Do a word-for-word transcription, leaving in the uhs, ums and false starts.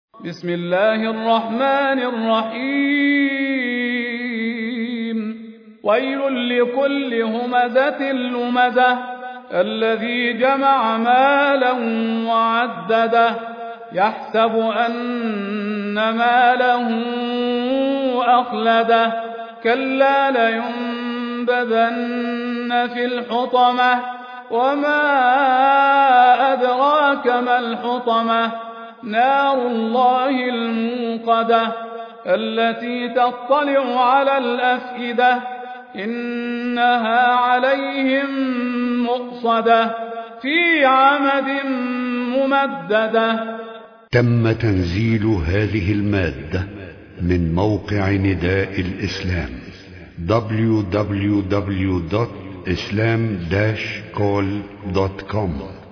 بسم الله الرحمن الرحيم. ويل لكل همزة لمزة الذي جمع مالا وعدده يحسب أن ماله أخلده كلا لينبذن في الحطمة وما أدراك ما الحطمة نار الله الموقدة التي تطلع على الأفئدة إنها عليهم مؤصدة في عمد ممددة. تم تنزيل هذه المادة من موقع نداء الإسلام دبليو دبليو دبليو دوت اسلام داش كول دوت كوم.